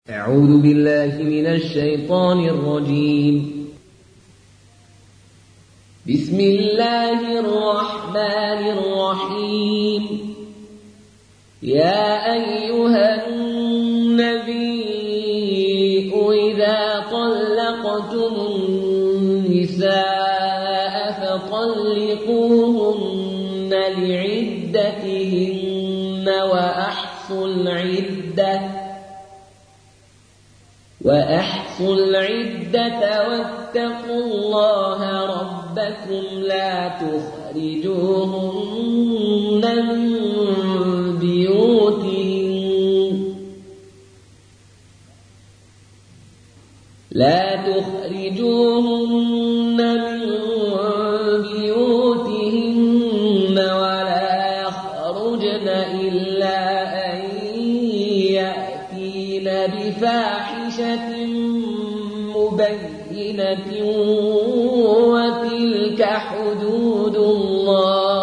أعوذ بالله من الشيطان الرجيم. بسم الله الرحمن الرحيم. يا أيها النبي إذا طلقتم النساء فطلقوهن لعدتهن وأحصوا العدة واتقوا الله ربكم لا تخرجوهن من بيوتهن ولا يخرجن إلا أن يأتين بفاحشة مبينة وتلك حدود الله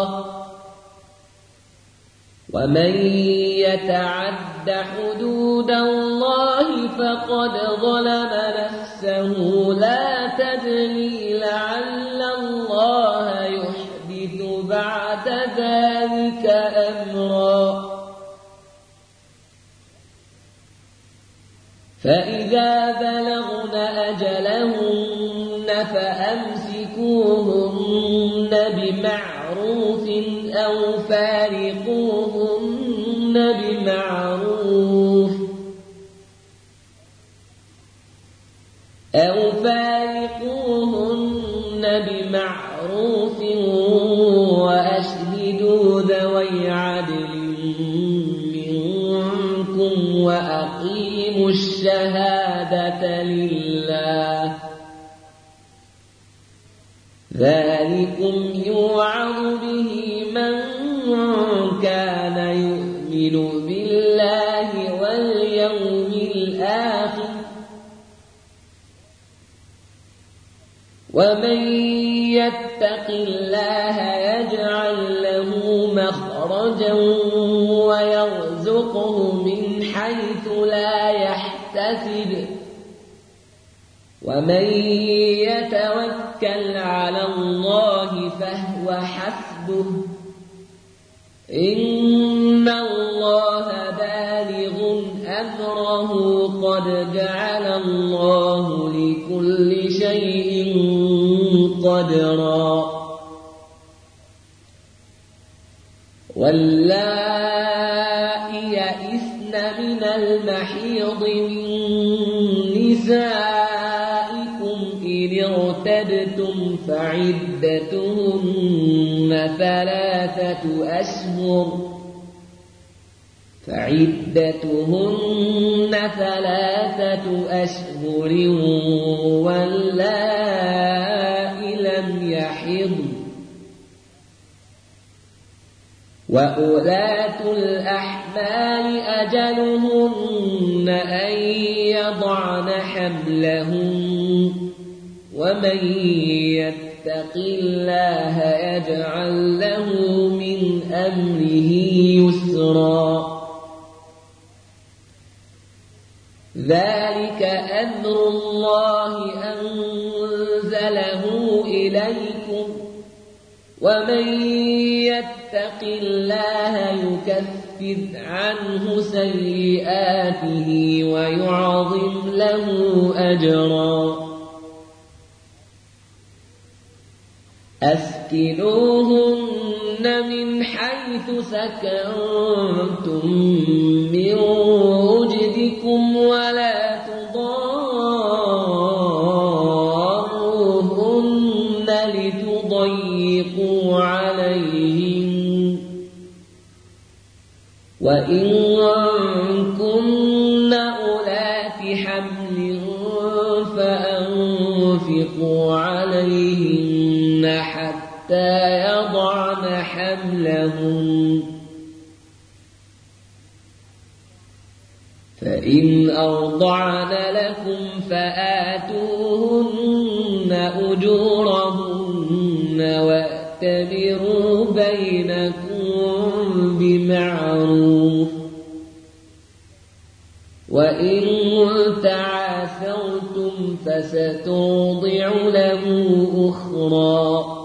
ومن يتعد حدود الله فقد ظلم نفسه لا تدري لعل الله يحدث بعد ذلك أمرا. فإذا بلغن أجلهن فأمسكوهن بمعروف أو فارقوهن بمعروف وأشهدوا ذوي عدل منكم وأقيموا الشهادة لله ذلكم يوعظ به من كان يؤمن بالله واليوم الآخر ومن يتق الله يجعل له مخرجا ويرزقه من حيث لا يحتسب ومن يتوكل على الله فهو حسبه إن الله بالغ أمره قد جعل الله لكل شيء قدرا. واللائي يئسن من المحيض من نسائكم إن ارتبتم فعدتهن ثلاثة أشهر واللائي لم يحضن وأولاة الأحمال أجلهن أن يضعن حملهن ومن يتق الله يجعل له من أمره يسرا. ذلك أمر الله أنزله إليكم ومن يتق الله يكفر عنه سيئاته ويعظم له أجرا. أسكنوهن من حيث سكنتم من وجدكم ولا تضاروهن لتضيقوا عليهن وإن كن أولات حمل فأنفقوا عليهن حتى يضعن حملهن فإن أرضعن لكم فآتوهن أجورهن واعتبروا بينكم بمعروف وإن تعاثرتم فسترضع له أخرى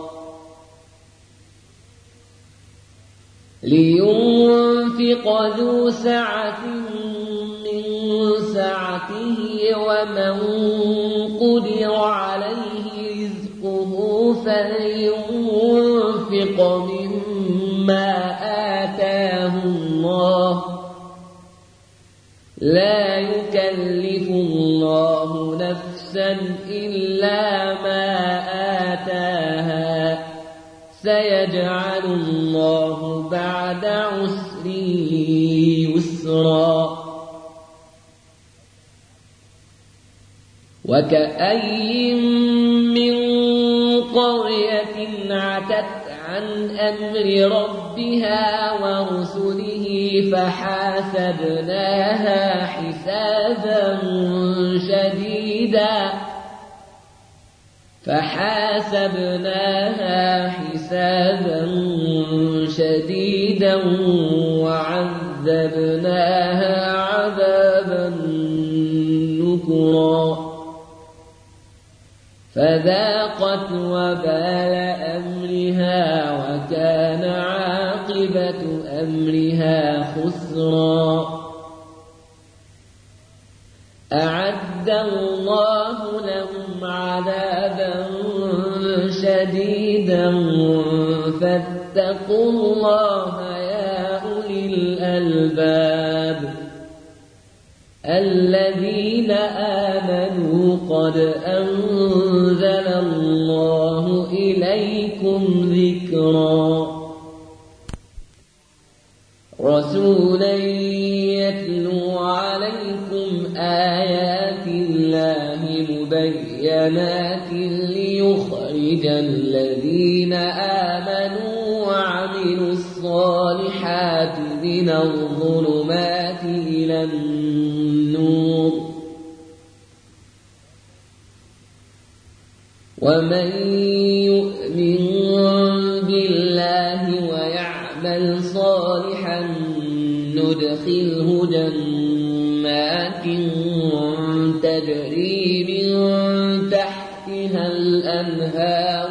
لينفق ذو سعة من سعته ومن قدر عليه رزقه فلينفق مما آتاه الله لا يكلف الله نفسا إلا ما آتاها سيجعل الله بعد عسر يسرا وكأي من قرية عتت عن أمر ربها ورسله فحاسبناها حسابا شديدا وعذبناها عذابا نكرا فذاقت وبال أمرها وكان عاقبة أمرها خسرا أعد الله لهم عذابا شديدا فاتقوا الله يا أولي الألباب الذين آمنوا قد أنزل الله إليكم ذكرا رسولا يتلو عليكم آيات الله مبينات ليخرج الذين آمنوا وعملوا الصالحات من الظلمات إلى النور ومن يؤمن بالله ويعمل صالحا ندخله جنات تجري من تحتها الأنهار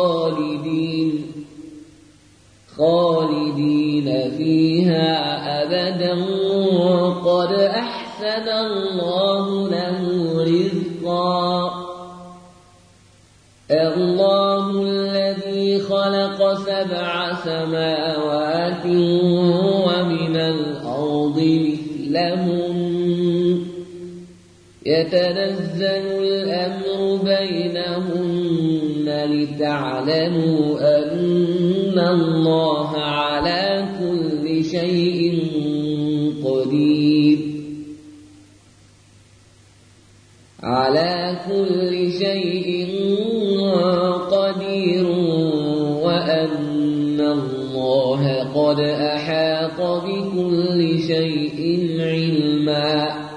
خالدين فيها أبدا قد أحسن الله له رزقا الله الذي خلق 7 سماوات ومن الأرض مثلهم يتنزل الأمر بينهن لتعلموا أن الله على كل شيء قدير وأن الله قد أحاط بكل شيء علما